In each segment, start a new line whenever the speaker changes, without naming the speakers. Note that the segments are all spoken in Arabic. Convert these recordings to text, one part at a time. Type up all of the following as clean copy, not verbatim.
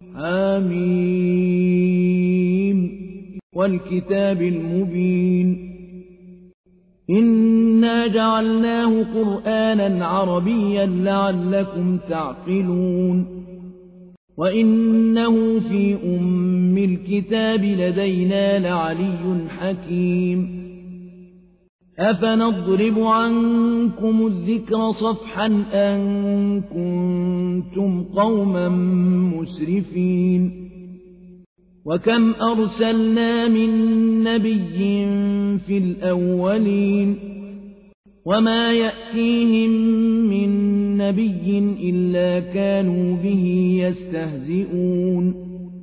حميم والكتاب المبين إنا جعلناه قرآنا عربيا لعلكم تعقلون وإنه في أم الكتاب لدينا لعلي حكيم أفنضرب عنكم الذكر صفحا أن كنتم قوما مسرفين وكم أرسلنا من نبي في الأولين وما يأتيهم من نبي إلا كانوا به يستهزئون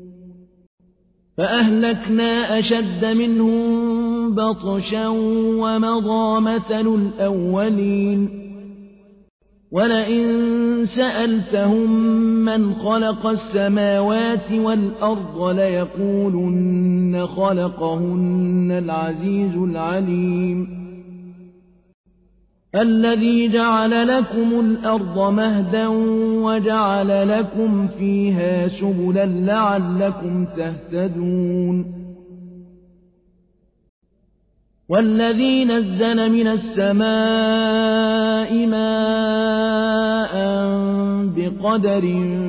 فأهلكنا أشد منهم بطشا ومضى مثل الأولين ولئن سألتهم من خلق السماوات والأرض ليقولن خلقهن العزيز العليم الذي جعل لكم الأرض مهدا وجعل لكم فيها سبلا لعلكم تهتدون والذي نزل من السماء ماء بقدر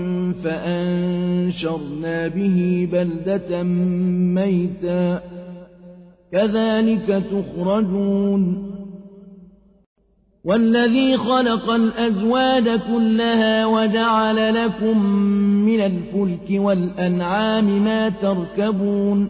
فأنشرنا به بلدة ميتا كذلك تخرجون والذي خلق الأزواج كلها وجعل لكم من الفلك والأنعام ما تركبون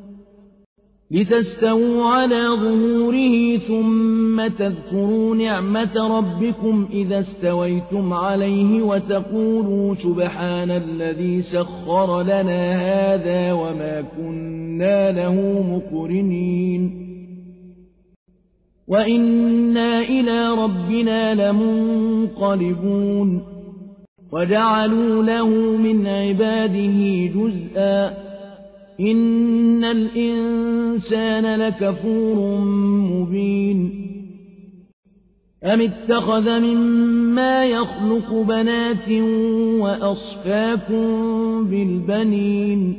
لتستووا على ظهوره ثم تذكروا نعمة ربكم إذا استويتم عليه وتقولوا سبحان الذي سخر لنا هذا وما كنا له مقرنين وإنا إلى ربنا لمنقلبون وجعلوا له من عباده جزءا إن الإنسان لكفور مبين أم اتخذ مما يخلق بنات وأصفاكم بالبنين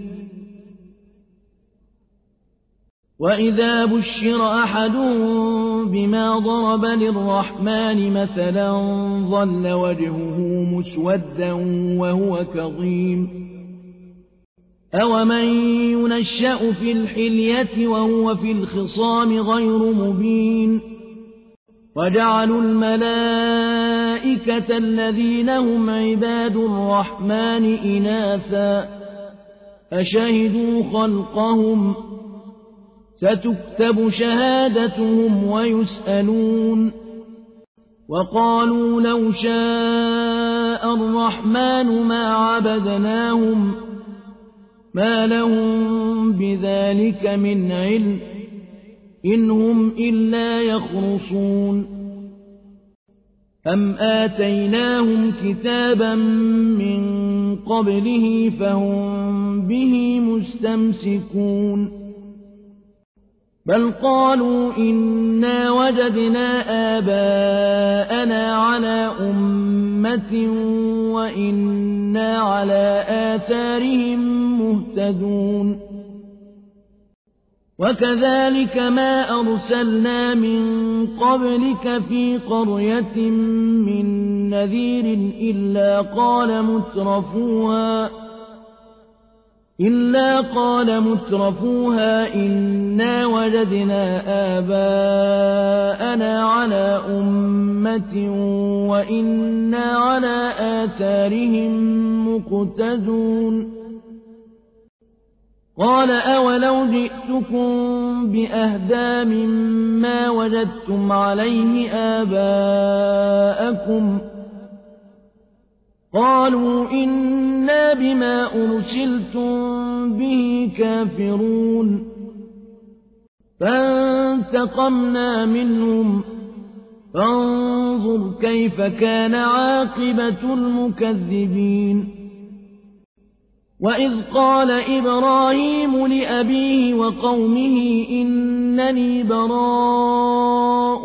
وإذا بشر أحدهم بما ضرب للرحمن مثلا ظل وجهه مسودا وهو كظيم أومن ينشأ في الحلية وهو في الخصام غير مبين وجعلوا الملائكة الذين هم عباد الرحمن إناثا أشهدوا خلقهم ستكتب شهادتهم ويسألون وقالوا لو شاء الرحمن ما عبدناهم ما لهم بذلك من علم إن هم إلا يخرصون أم آتيناهم كتابا من قبله فهم به مستمسكون بل قالوا إنا وجدنا آباءنا على أمة وإنا على آثارهم مهتدون وكذلك ما أرسلنا من قبلك في قرية من نذير إلا قال مترفوها إنا وجدنا آباءنا على أمة وإنا على آثارهم مقتدون قال أولو جئتكم بأهدى مما وجدتم عليه آباءكم قالوا إنا بما أرسلتم به كافرون فانتقمنا منهم فانظر كيف كان عاقبة المكذبين وإذ قال إبراهيم لأبيه وقومه إنني براء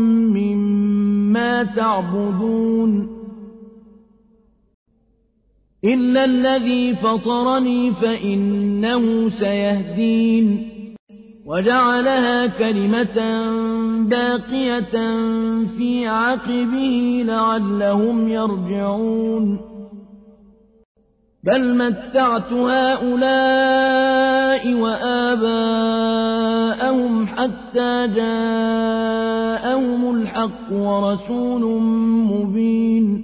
مما تعبدون إلا الذي فطرني فإنه سيهدين وجعلها كلمة باقية في عقبه لعلهم يرجعون بل متعت هؤلاء وآباءهم حتى جاءهم الحق ورسول مبين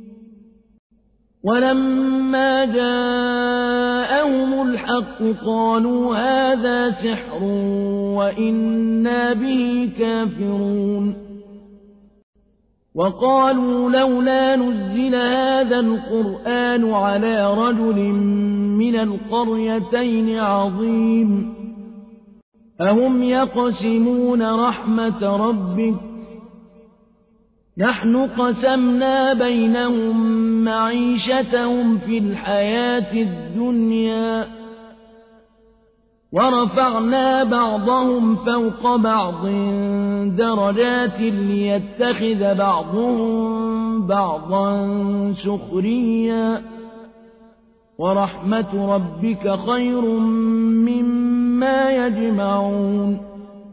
ولما جاءهم الحق قالوا هذا سحر وإنا به كافرون وقالوا لولا نزل هذا القرآن على رجل من القريتين عظيم أهم يقسمون رحمة ربك نحن قسمنا بينهم معيشتهم في الحياة الدنيا ورفعنا بعضهم فوق بعض درجات ليتخذ بعضهم بعضا سخريا ورحمة ربك خير مما يجمعون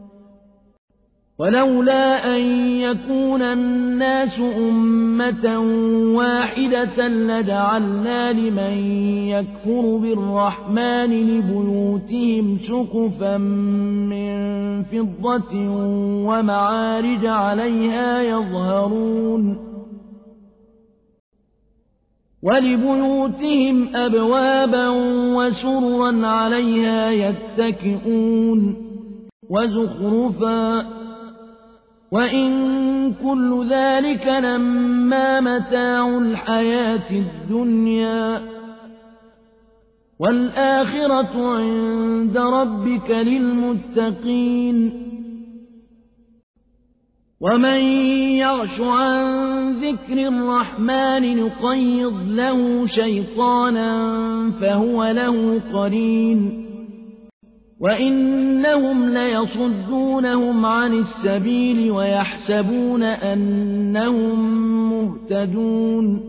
ولولا أن يكون الناس أمة واحدة لجعلنا لمن يكفر بالرحمن لبيوتهم سقفا من فضة ومعارج عليها يظهرون ولبيوتهم أبوابا وسررا عليها يتكئون وزخرفا وإن كل ذلك لما متاع الحياة الدنيا والآخرة عند ربك للمتقين ومن يعش عن ذكر الرحمن نقيض له شيطانا فهو له قرين وإنهم ليصدونهم عن السبيل ويحسبون أنهم مهتدون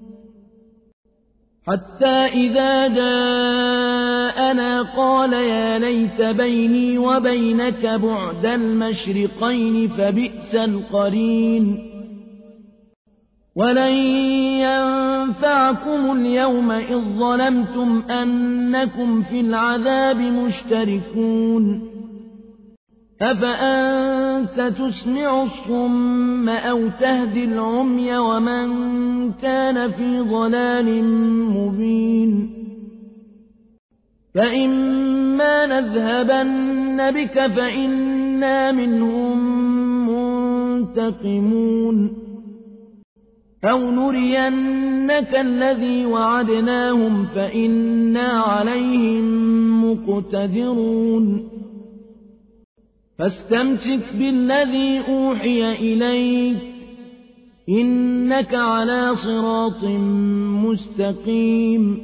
حتى إذا جاءنا قال يا ليت بيني وبينك بعد المشرقين فبئس القرين ولن ينفعكم اليوم إذ ظلمتم أنكم في العذاب مشتركون أفأنت تسمع الصم أو تهدي العمي ومن كان في ضلال مبين فإما نذهبن بك فإنا منهم منتقمون أو نرينك الذي وعدناهم فإنا عليهم مقتدرون فاستمسك بالذي أوحي إليك إنك على صراط مستقيم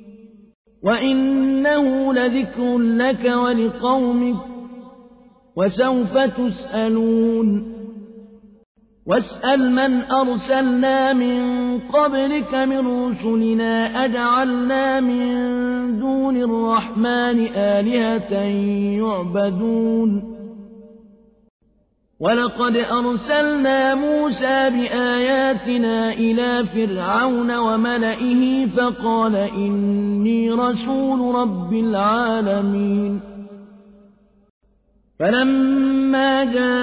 وإنه لذكر لك ولقومك وسوف تسألون واسأل من أرسلنا من قبلك من رسلنا أجعلنا من دون الرحمن آلهة يعبدون ولقد أرسلنا موسى بآياتنا إلى فرعون وملئه فقال إني رسول رب العالمين فلما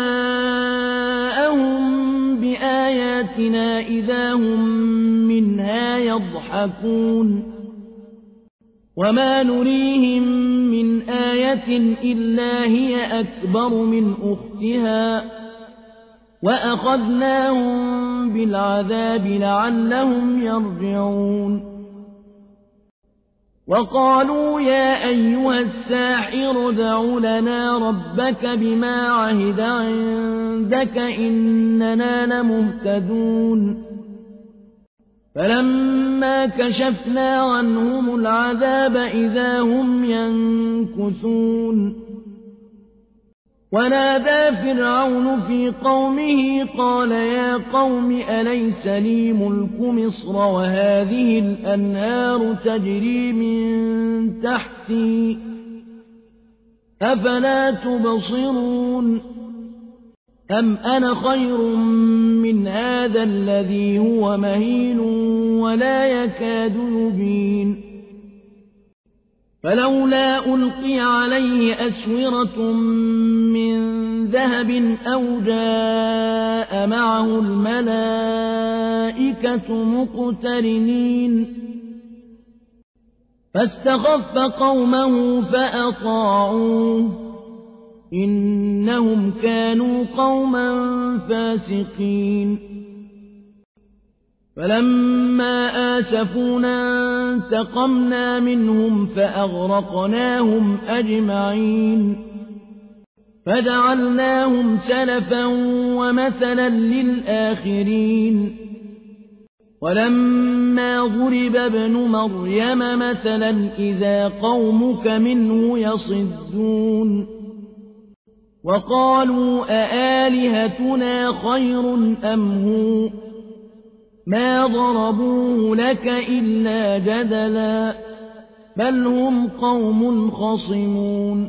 جاءهم بآياتنا إذا هم منها يضحكون وما نريهم من آية إلا هي أكبر من أختها وأخذناهم بالعذاب لعلهم يرجعون وقالوا يا أيها الساحر ادع لنا ربك بما عهد عندك إننا لمهتدون فلما كشفنا عنهم العذاب إذا هم ينكثون ونادى فرعون في قومه قال يا قوم أليس لي ملك مصر وهذه الأنهار تجري من تحتي أفلا تبصرون أم أنا خير من هذا الذي هو مهين ولا يكاد يبين فلولا ألقي عليه أسورة من ذهب أو جاء معه الملائكة مقترنين فاستخف قومه فأطاعوه إنهم كانوا قوما فاسقين فلما آسفونا انتقمنا منهم فأغرقناهم أجمعين فجعلناهم سلفا ومثلا للآخرين ولما ضرب ابن مريم مثلا إذا قومك منه يصدون وقالوا أآلهتنا خير أم هو ما ضربوه لك إلا جدلا بل هم قوم خصمون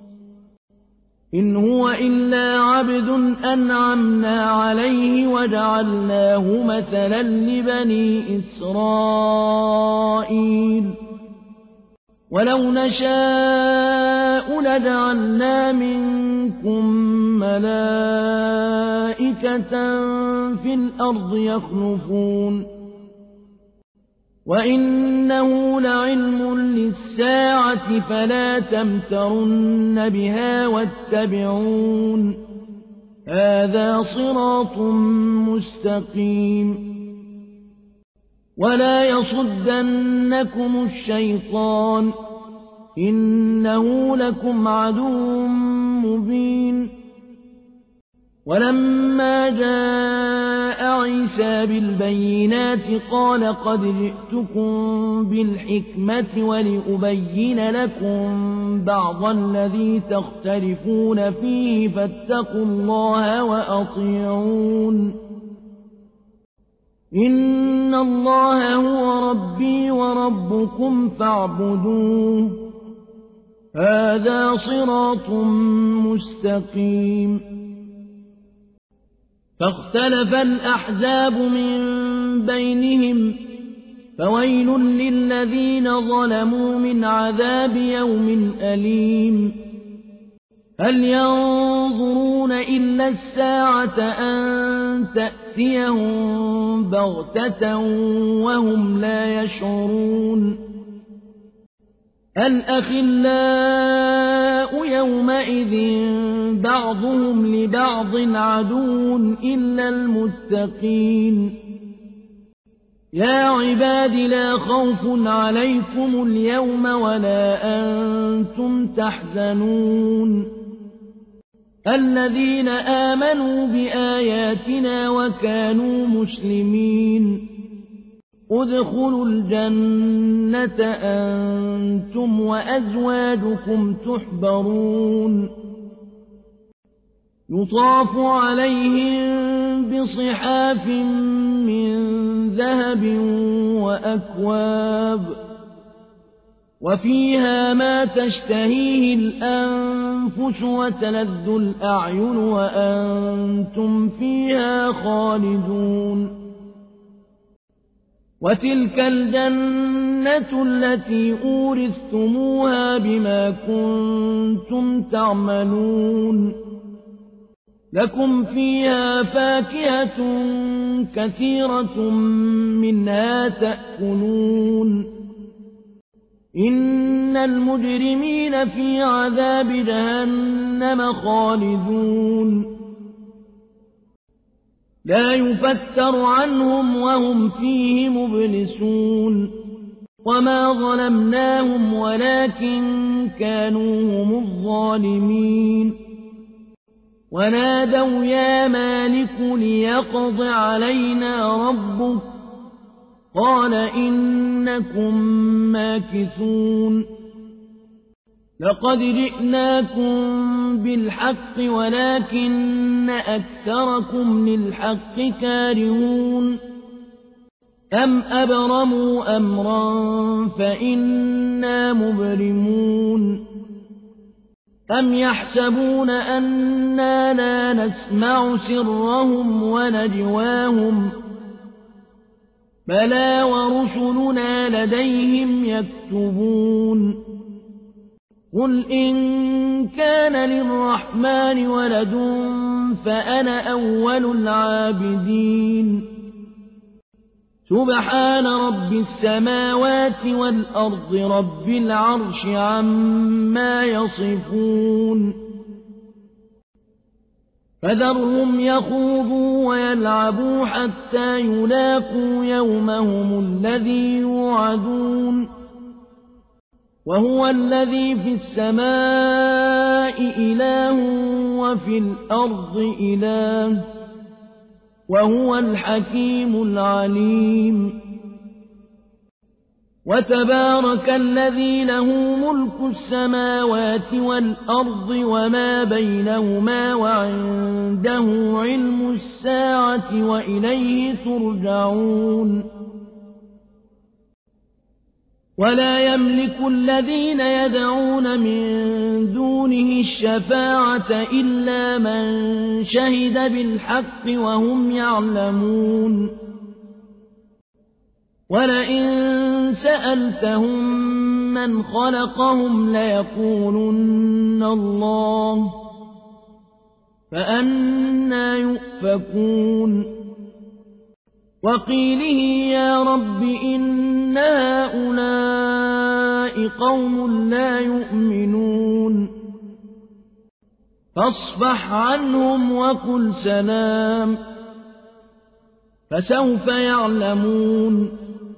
إن هو إلا عبد أنعمنا عليه وجعلناه مثلا لبني إسرائيل ولو نشاء لجعلنا منكم ملائكة في الأرض يخلفون وإنه لعلم للساعة فلا تمترن بها واتبعون هذا صراط مستقيم ولا يصدنكم الشيطان إنه لكم عدو مبين ولما جاء عيسى بالبينات قال قد جئتكم بالحكمة ولأبين لكم بعض الذي تختلفون فيه فاتقوا الله وأطيعون إن الله هو ربي وربكم فاعبدوه هذا صراط مستقيم فاختلف الأحزاب من بينهم فويل للذين ظلموا من عذاب يوم أليم هل ينظرون إلا الساعة أن تأتيهم بغتة وهم لا يشعرون الأخلاء يومئذ بعضهم لبعض عدو إلا المتقين يا عباد لا خوف عليكم اليوم ولا أنتم تحزنون الذين آمنوا بآياتنا وكانوا مسلمين ادخلوا الجنة أنتم وأزواجكم تحبرون يطاف عليهم بصحاف من ذهب وأكواب وفيها ما تشتهيه الأنفس وتلذ الأعين وأنتم فيها خالدون وتلك الجنة التي أورثتموها بما كنتم تعملون لكم فيها فاكهة كثيرة منها تأكلون إن المجرمين في عذاب جهنم خالدون لا يفتر عنهم وهم فيه مبلسون وما ظلمناهم ولكن كانوا هم الظالمين ونادوا يا مالك ليقض علينا ربك قال إنكم ماكثون لقد جئناكم بالحق ولكن أكثركم للحق كارهون أم أبرموا أمرا فإنا مبرمون أم يحسبون أنا لا نسمع سرهم ونجواهم بلى ورسلنا لديهم يكتبون قل إن كان للرحمن ولد فأنا أول العابدين سبحان رب السماوات والأرض رب العرش عما يصفون فذرهم يخوضوا ويلعبوا حتى يلاقوا يومهم الذي يوعدون وهو الذي في السماء إله وفي الأرض إله وهو الحكيم العليم وتبارك الذي له ملك السماوات والأرض وما بينهما وعنده علم الساعة وإليه ترجعون ولا يملك الذين يدعون من دونه الشفاعة إلا من شهد بالحق وهم يعلمون ولئن سألتهم من خلقهم ليقولن الله فأنى يؤفكون وقيله يا رب إن هؤلاء قوم لا يؤمنون فاصفح عنهم وقل سلام فسوف يعلمون